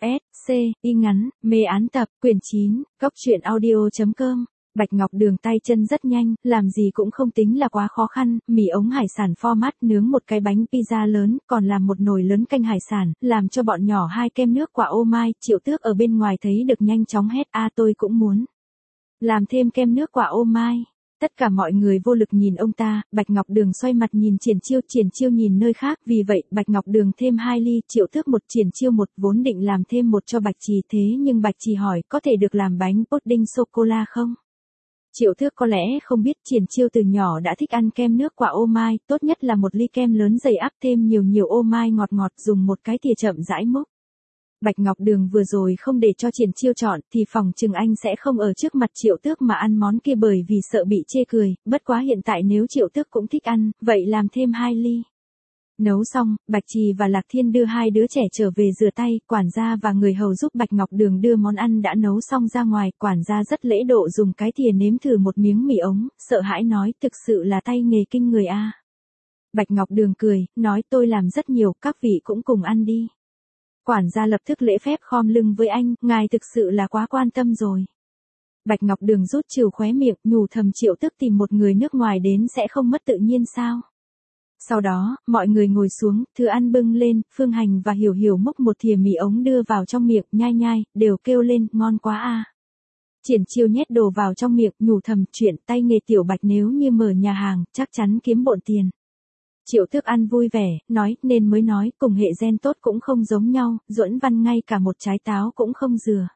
S, C, y ngắn, mê án tập, quyển 9, Cốc truyện audio.com. Bạch Ngọc Đường tay chân rất nhanh, làm gì cũng không tính là quá khó khăn, mì ống hải sản format nướng một cái bánh pizza lớn, còn làm một nồi lớn canh hải sản, làm cho bọn nhỏ 2 kem nước quả ô mai, Triệu Tước ở bên ngoài thấy được nhanh chóng hét a tôi cũng muốn. Làm thêm kem nước quả ô mai. Tất cả mọi người vô lực nhìn ông ta, Bạch Ngọc Đường xoay mặt nhìn Triển Chiêu nhìn nơi khác, vì vậy, Bạch Ngọc Đường thêm 2 ly, Triệu Tước 1, Triển Chiêu 1, vốn định làm thêm 1 cho Bạch Trì thế nhưng Bạch Trì hỏi, có thể được làm bánh pudding sô-cô-la không? Triệu Tước có lẽ không biết Triển Chiêu từ nhỏ đã thích ăn kem nước quả ô mai, tốt nhất là một ly kem lớn dày áp thêm nhiều ô mai ngọt dùng một cái thìa chậm rãi múc. Bạch Ngọc Đường vừa rồi không để cho Triển Chiêu chọn thì phòng chừng anh sẽ không ở trước mặt Triệu Tước mà ăn món kia bởi vì sợ bị chê cười, bất quá hiện tại nếu Triệu Tước cũng thích ăn, vậy làm thêm 2 ly. Nấu xong, Bạch Trì và Lạc Thiên đưa 2 đứa trẻ trở về rửa tay, quản gia và người hầu giúp Bạch Ngọc Đường đưa món ăn đã nấu xong ra ngoài, quản gia rất lễ độ dùng cái thìa nếm thử một miếng mì ống, sợ hãi nói thực sự là tay nghề kinh người a. Bạch Ngọc Đường cười, nói tôi làm rất nhiều, các vị cũng cùng ăn đi. Quản gia lập tức lễ phép khom lưng với anh, ngài thực sự là quá quan tâm rồi. Bạch Ngọc Đường rút trừ khóe miệng, nhủ thầm Triệu Tước tìm một người nước ngoài đến sẽ không mất tự nhiên sao. Sau đó, mọi người ngồi xuống, thứ ăn bưng lên, Phương Hành và Hiểu Hiểu múc một thìa mì ống đưa vào trong miệng, nhai, đều kêu lên, ngon quá a. Triển Chiêu nhét đồ vào trong miệng, nhủ thầm, chuyện tay nghề tiểu Bạch nếu như mở nhà hàng, chắc chắn kiếm bộn tiền. Triệu Tước ăn vui vẻ, nói, nên mới nói, cùng hệ gen tốt cũng không giống nhau, Duẫn Văn ngay cả một trái táo cũng không dừa.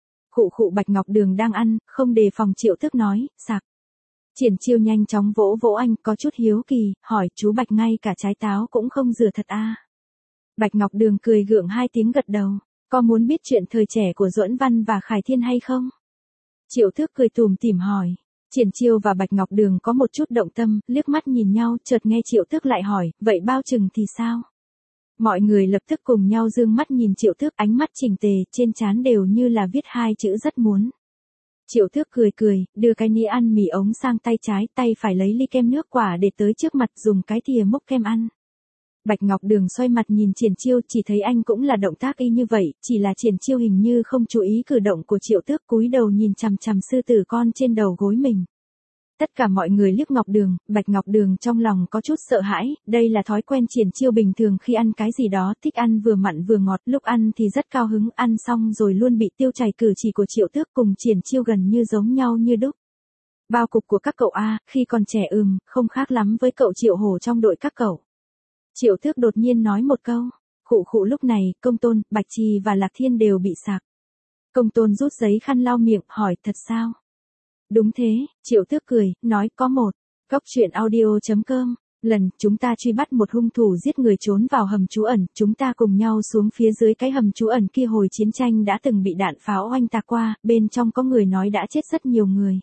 Khụ Bạch Ngọc Đường đang ăn, không đề phòng Triệu Tước nói, sặc. Triển Chiêu nhanh chóng vỗ anh, có chút hiếu kỳ, hỏi, chú Bạch ngay cả trái táo cũng không dừa thật a? Bạch Ngọc Đường cười gượng 2 tiếng gật đầu, có muốn biết chuyện thời trẻ của Duẫn Văn và Khải Thiên hay không? Triệu Tước cười tủm tỉm hỏi. Triển Chiêu và Bạch Ngọc Đường có một chút động tâm, liếc mắt nhìn nhau, chợt nghe Triệu Tước lại hỏi, vậy bao chừng thì sao? Mọi người lập tức cùng nhau dương mắt nhìn Triệu Tước, ánh mắt chỉnh tề, trên trán đều như là viết 2 chữ rất muốn. Triệu Tước cười, đưa cái nĩa ăn mì ống sang tay trái, tay phải lấy ly kem nước quả để tới trước mặt dùng cái thìa múc kem ăn. Bạch Ngọc Đường xoay mặt nhìn Triển Chiêu, chỉ thấy anh cũng là động tác y như vậy, chỉ là Triển Chiêu hình như không chú ý cử động của Triệu Tước, cúi đầu nhìn chằm sư tử con trên đầu gối mình. Tất cả mọi người liếc Ngọc Đường, Bạch Ngọc Đường trong lòng có chút sợ hãi, đây là thói quen Triển Chiêu bình thường khi ăn cái gì đó, thích ăn vừa mặn vừa ngọt, lúc ăn thì rất cao hứng, ăn xong rồi luôn bị tiêu chảy, cử chỉ của Triệu Tước cùng Triển Chiêu gần như giống nhau như đúc. Bao cục của các cậu a, khi còn trẻ không khác lắm với cậu Triệu Hổ trong đội các cậu. Triệu Tước đột nhiên nói một câu, khụ lúc này, Công Tôn, Bạch Trì và Lạc Thiên đều bị sặc. Công Tôn rút giấy khăn lau miệng, hỏi, thật sao? Đúng thế, Triệu Tước cười, nói, có một. Cốc truyện audio.com. Lần, chúng ta truy bắt một hung thủ giết người trốn vào hầm trú ẩn, chúng ta cùng nhau xuống phía dưới cái hầm trú ẩn kia hồi chiến tranh đã từng bị đạn pháo oanh tạc qua, bên trong có người nói đã chết rất nhiều người.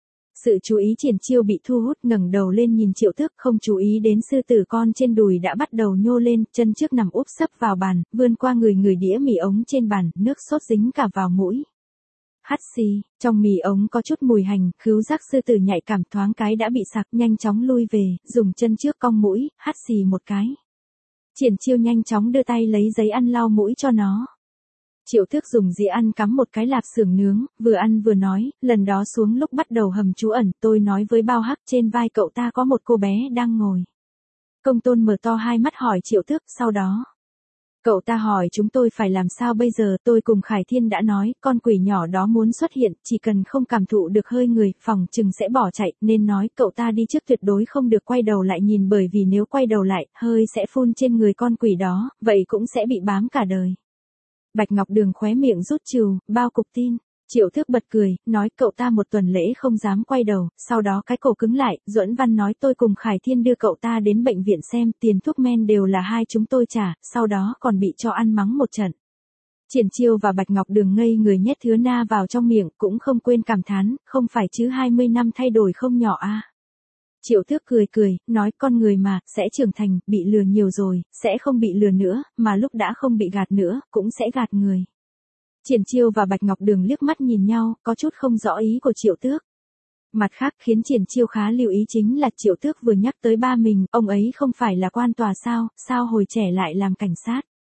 Sự chú ý Triển Chiêu bị thu hút, ngẩng đầu lên nhìn Triệu Tước, không chú ý đến sư tử con trên đùi đã bắt đầu nhô lên, chân trước nằm úp sấp vào bàn, vươn qua người đĩa mì ống trên bàn, nước sốt dính cả vào mũi. Hắt xì, trong mì ống có chút mùi hành, khứu giác sư tử nhạy cảm thoáng cái đã bị sặc, nhanh chóng lui về, dùng chân trước cong mũi, hắt xì một cái. Triển Chiêu nhanh chóng đưa tay lấy giấy ăn lau mũi cho nó. Triệu Tước dùng dĩa ăn cắm một cái lạp xưởng nướng, vừa ăn vừa nói, lần đó xuống lúc bắt đầu hầm trú ẩn, tôi nói với Bao Hắc trên vai cậu ta có một cô bé đang ngồi. Công Tôn mở to 2 mắt hỏi Triệu Tước, sau đó. Cậu ta hỏi chúng tôi phải làm sao bây giờ, tôi cùng Khải Thiên đã nói, con quỷ nhỏ đó muốn xuất hiện, chỉ cần không cảm thụ được hơi người, phòng chừng sẽ bỏ chạy, nên nói cậu ta đi trước tuyệt đối không được quay đầu lại nhìn bởi vì nếu quay đầu lại, hơi sẽ phun trên người con quỷ đó, vậy cũng sẽ bị bám cả đời. Bạch Ngọc Đường khóe miệng rút trừ, bao cục tin. Triệu Tước bật cười, nói cậu ta một tuần lễ không dám quay đầu, sau đó cái cổ cứng lại, Duẫn Văn nói tôi cùng Khải Thiên đưa cậu ta đến bệnh viện xem, tiền thuốc men đều là 2 chúng tôi trả, sau đó còn bị cho ăn mắng một trận. Triển Chiêu và Bạch Ngọc Đường ngây người nhét thứa na vào trong miệng, cũng không quên cảm thán, không phải chứ 20 năm thay đổi không nhỏ a. Triệu Tước cười, nói con người mà, sẽ trưởng thành, bị lừa nhiều rồi, sẽ không bị lừa nữa, mà lúc đã không bị gạt nữa, cũng sẽ gạt người. Triển Chiêu và Bạch Ngọc Đường liếc mắt nhìn nhau, có chút không rõ ý của Triệu Tước. Mặt khác khiến Triển Chiêu khá lưu ý chính là Triệu Tước vừa nhắc tới ba mình, ông ấy không phải là quan tòa sao hồi trẻ lại làm cảnh sát.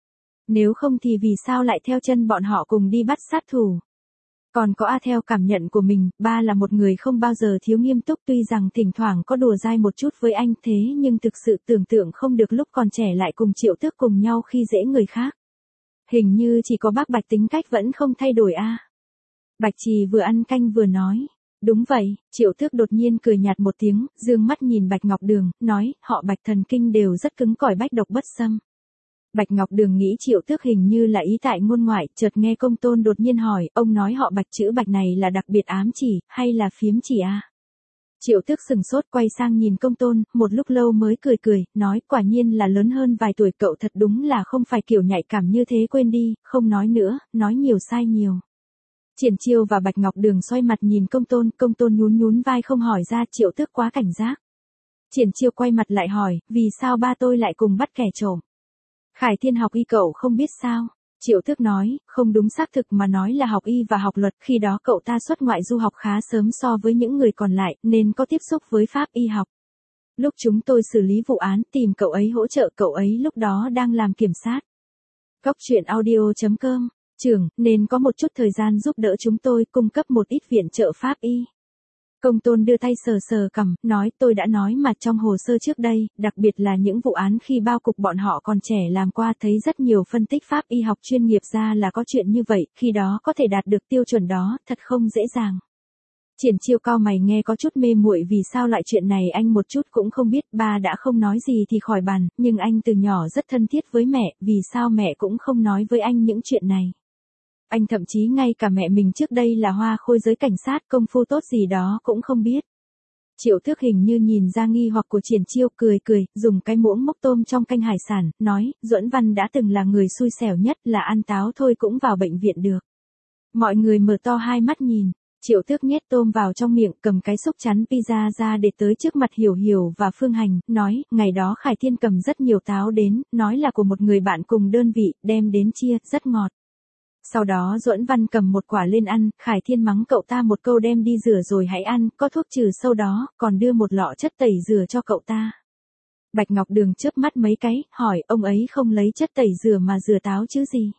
Nếu không thì vì sao lại theo chân bọn họ cùng đi bắt sát thủ? Còn có A theo cảm nhận của mình, ba là một người không bao giờ thiếu nghiêm túc, tuy rằng thỉnh thoảng có đùa dai một chút với anh thế nhưng thực sự tưởng tượng không được lúc còn trẻ lại cùng Triệu Tước cùng nhau khi dễ người khác. Hình như chỉ có bác Bạch tính cách vẫn không thay đổi a. Bạch Trì vừa ăn canh vừa nói. Đúng vậy, Triệu Tước đột nhiên cười nhạt một tiếng, dương mắt nhìn Bạch Ngọc Đường, nói, họ Bạch thần kinh đều rất cứng cỏi bách độc bất xâm. Bạch Ngọc Đường nghĩ Triệu Tước hình như là ý tại ngôn ngoại, chợt nghe Công Tôn đột nhiên hỏi, ông nói họ Bạch chữ Bạch này là đặc biệt ám chỉ, hay là phiếm chỉ a? Triệu Tước sừng sốt quay sang nhìn Công Tôn, một lúc lâu mới cười, nói quả nhiên là lớn hơn vài tuổi cậu thật đúng là không phải kiểu nhạy cảm như thế, quên đi, không nói nữa, nói nhiều sai nhiều. Triển Chiêu và Bạch Ngọc Đường xoay mặt nhìn Công Tôn nhún vai không hỏi ra, Triệu Tước quá cảnh giác. Triển Chiêu quay mặt lại hỏi, vì sao ba tôi lại cùng bắt kẻ trộm? Khải Thiên học y cậu không biết sao? Triệu Tước nói, không đúng, xác thực mà nói là học y và học luật, khi đó cậu ta xuất ngoại du học khá sớm so với những người còn lại, nên có tiếp xúc với pháp y học. Lúc chúng tôi xử lý vụ án tìm cậu ấy hỗ trợ, cậu ấy lúc đó đang làm kiểm sát. Góc truyện audio.com, trưởng, nên có một chút thời gian giúp đỡ chúng tôi, cung cấp một ít viện trợ pháp y. Công Tôn đưa tay sờ cằm, nói tôi đã nói mà trong hồ sơ trước đây, đặc biệt là những vụ án khi bao cục bọn họ còn trẻ làm qua, thấy rất nhiều phân tích pháp y học chuyên nghiệp ra là có chuyện như vậy, khi đó có thể đạt được tiêu chuẩn đó, thật không dễ dàng. Triển Chiêu cao mày nghe có chút mê muội, vì sao lại chuyện này anh một chút cũng không biết, ba đã không nói gì thì khỏi bàn, nhưng anh từ nhỏ rất thân thiết với mẹ, vì sao mẹ cũng không nói với anh những chuyện này. Anh thậm chí ngay cả mẹ mình trước đây là hoa khôi giới cảnh sát, công phu tốt gì đó cũng không biết. Triệu Tước hình như nhìn ra nghi hoặc của Triển Chiêu, cười, dùng cái muỗng múc tôm trong canh hải sản, nói, Duẫn Văn đã từng là người xui xẻo nhất, là ăn táo thôi cũng vào bệnh viện được. Mọi người mở to hai mắt nhìn. Triệu Tước nhét tôm vào trong miệng, cầm cái xúc chắn pizza ra để tới trước mặt Hiểu Hiểu và Phương Hành, nói, ngày đó Khải Thiên cầm rất nhiều táo đến, nói là của một người bạn cùng đơn vị, đem đến chia, rất ngọt. Sau đó Duẫn Văn cầm một quả lên ăn, Khải Thiên mắng cậu ta một câu đem đi rửa rồi hãy ăn, có thuốc trừ sâu đó, còn đưa một lọ chất tẩy rửa cho cậu ta. Bạch Ngọc Đường chớp mắt mấy cái, hỏi, ông ấy không lấy chất tẩy rửa mà rửa táo chứ gì?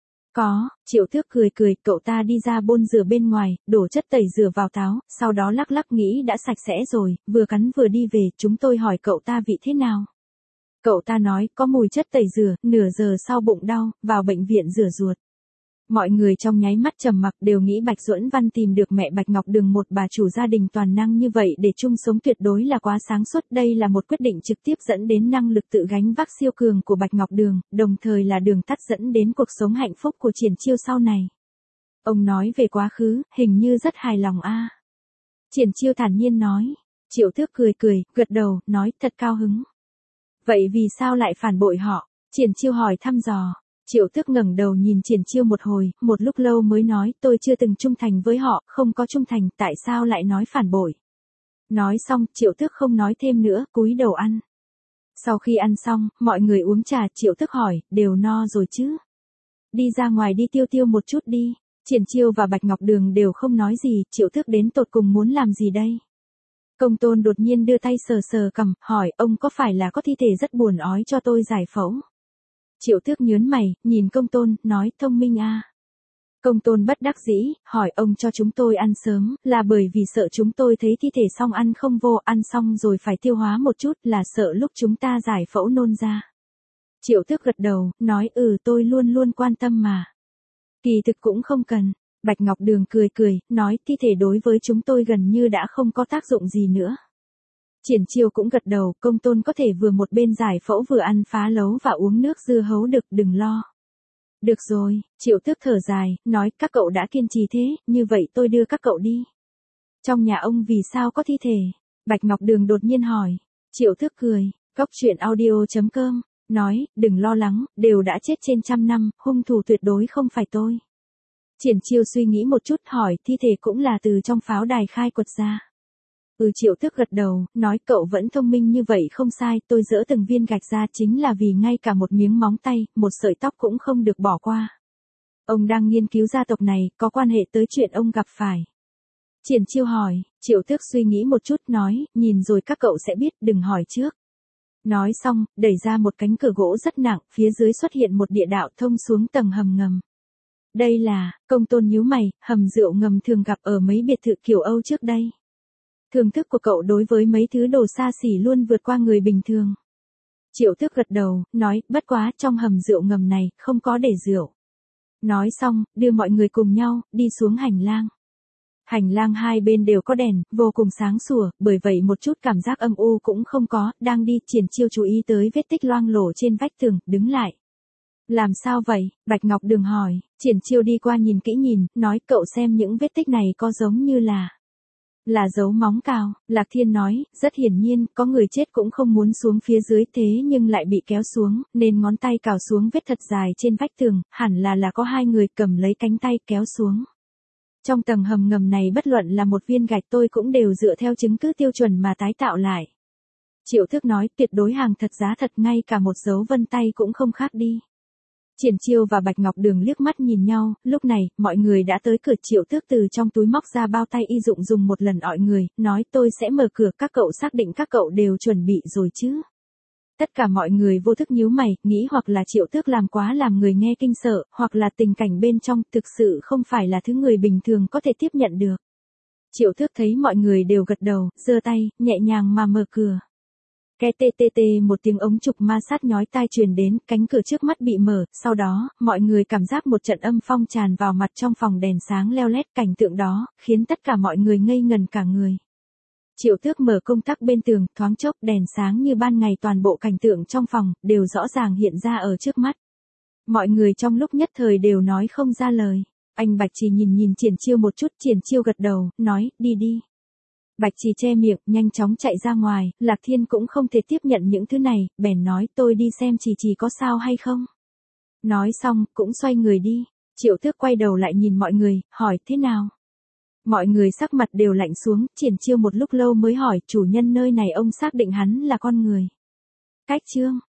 Có, Triệu Tước cười, cậu ta đi ra bồn rửa bên ngoài, đổ chất tẩy rửa vào táo, sau đó lắc nghĩ đã sạch sẽ rồi, vừa cắn vừa đi về, chúng tôi hỏi cậu ta vị thế nào. Cậu ta nói, có mùi chất tẩy rửa, nửa giờ sau bụng đau, vào bệnh viện rửa ruột. Mọi người trong nháy mắt trầm mặc, đều nghĩ Bạch Duẫn Văn tìm được mẹ Bạch Ngọc Đường, một bà chủ gia đình toàn năng như vậy để chung sống tuyệt đối là quá sáng suốt, đây là một quyết định trực tiếp dẫn đến năng lực tự gánh vác siêu cường của Bạch Ngọc Đường, đồng thời là đường tắt dẫn đến cuộc sống hạnh phúc của Triển Chiêu sau này. Ông nói về quá khứ, hình như rất hài lòng a. Triển Chiêu thản nhiên nói. Triệu Tước cười, gật đầu, nói thật cao hứng. Vậy vì sao lại phản bội họ? Triển Chiêu hỏi thăm dò. Triệu Tước ngẩng đầu nhìn Triển Chiêu một hồi, một lúc lâu mới nói, tôi chưa từng trung thành với họ, không có trung thành, tại sao lại nói phản bội? Nói xong, Triệu Tước không nói thêm nữa, cúi đầu ăn. Sau khi ăn xong, mọi người uống trà, Triệu Tước hỏi, đều no rồi chứ? Đi ra ngoài đi tiêu một chút đi. Triển Chiêu và Bạch Ngọc Đường đều không nói gì, Triệu Tước đến tột cùng muốn làm gì đây? Công Tôn đột nhiên đưa tay sờ cằm, hỏi, ông có phải là có thi thể rất buồn ói cho tôi giải phẫu? Triệu Tước nhớn mày, nhìn Công Tôn, nói, thông minh a. Công Tôn bất đắc dĩ, hỏi, ông cho chúng tôi ăn sớm, là bởi vì sợ chúng tôi thấy thi thể xong ăn không vô, ăn xong rồi phải tiêu hóa một chút, là sợ lúc chúng ta giải phẫu nôn ra. Triệu Tước gật đầu, nói, tôi luôn quan tâm mà. Kỳ thực cũng không cần. Bạch Ngọc Đường cười, nói, thi thể đối với chúng tôi gần như đã không có tác dụng gì nữa. Triển Chiêu cũng gật đầu, Công Tôn có thể vừa một bên giải phẫu vừa ăn phá lấu và uống nước dưa hấu được, đừng lo. Được rồi, Triệu Tước thở dài, nói, các cậu đã kiên trì thế, như vậy tôi đưa các cậu đi. Trong nhà ông vì sao có thi thể? Bạch Ngọc Đường đột nhiên hỏi. Triệu Tước cười, góc truyện audio.com, nói, đừng lo lắng, đều đã chết trên 100 năm, hung thủ tuyệt đối không phải tôi. Triển Chiêu suy nghĩ một chút, hỏi, thi thể cũng là từ trong pháo đài khai quật ra. Triệu Tước gật đầu, nói, cậu vẫn thông minh như vậy không sai, tôi dỡ từng viên gạch ra chính là vì ngay cả một miếng móng tay, một sợi tóc cũng không được bỏ qua. Ông đang nghiên cứu gia tộc này, có quan hệ tới chuyện ông gặp phải. Triển Chiêu hỏi, Triệu Tước suy nghĩ một chút, nói, nhìn rồi các cậu sẽ biết, đừng hỏi trước. Nói xong, đẩy ra một cánh cửa gỗ rất nặng, phía dưới xuất hiện một địa đạo thông xuống tầng hầm ngầm. Đây là, Công Tôn nhíu mày, hầm rượu ngầm thường gặp ở mấy biệt thự kiểu Âu trước đây. Thưởng thức của cậu đối với mấy thứ đồ xa xỉ luôn vượt qua người bình thường. Triệu Tước gật đầu, nói, bất quá trong hầm rượu ngầm này, không có để rượu. Nói xong, đưa mọi người cùng nhau, đi xuống hành lang. Hành lang hai bên đều có đèn, vô cùng sáng sủa, bởi vậy một chút cảm giác âm u cũng không có, đang đi, Triển Chiêu chú ý tới vết tích loang lổ trên vách tường, đứng lại. Làm sao vậy? Bạch Ngọc Đường hỏi, Triển Chiêu đi qua nhìn kỹ nhìn, nói cậu xem những vết tích này có giống như là dấu móng cào. Lạc Thiên nói, rất hiển nhiên, có người chết cũng không muốn xuống phía dưới thế nhưng lại bị kéo xuống, nên ngón tay cào xuống vết thật dài trên vách tường, hẳn là có hai người cầm lấy cánh tay kéo xuống. Trong tầng hầm ngầm này bất luận là một viên gạch tôi cũng đều dựa theo chứng cứ tiêu chuẩn mà tái tạo lại. Triệu Tước nói, tuyệt đối hàng thật giá thật, ngay cả một dấu vân tay cũng không khác đi. Triển Chiêu và Bạch Ngọc Đường liếc mắt nhìn nhau, lúc này, mọi người đã tới cửa. Triệu Tước từ trong túi móc ra bao tay y dụng dùng một lần ọi người, nói tôi sẽ mở cửa, các cậu xác định các cậu đều chuẩn bị rồi chứ. Tất cả mọi người vô thức nhíu mày, nghĩ hoặc là Triệu Tước làm quá làm người nghe kinh sợ, hoặc là tình cảnh bên trong thực sự không phải là thứ người bình thường có thể tiếp nhận được. Triệu Tước thấy mọi người đều gật đầu, giơ tay, nhẹ nhàng mà mở cửa. Ke tê tê tê, một tiếng ống trục ma sát nhói tai truyền đến, cánh cửa trước mắt bị mở, sau đó, mọi người cảm giác một trận âm phong tràn vào mặt. Trong phòng đèn sáng leo lét, cảnh tượng đó khiến tất cả mọi người ngây ngần cả người. Triệu Tước mở công tắc bên tường, thoáng chốc đèn sáng như ban ngày, toàn bộ cảnh tượng trong phòng đều rõ ràng hiện ra ở trước mắt. Mọi người trong lúc nhất thời đều nói không ra lời. Anh Bạch Trì nhìn Triển Chiêu một chút, Triển Chiêu gật đầu, nói, đi đi. Bạch Trì che miệng, nhanh chóng chạy ra ngoài. Lạc Thiên cũng không thể tiếp nhận những thứ này, bèn nói, tôi đi xem Trì có sao hay không. Nói xong, cũng xoay người đi. Triệu Tước quay đầu lại nhìn mọi người, hỏi, thế nào? Mọi người sắc mặt đều lạnh xuống. Triển Chiêu một lúc lâu mới hỏi, chủ nhân nơi này ông xác định hắn là con người. Cách chương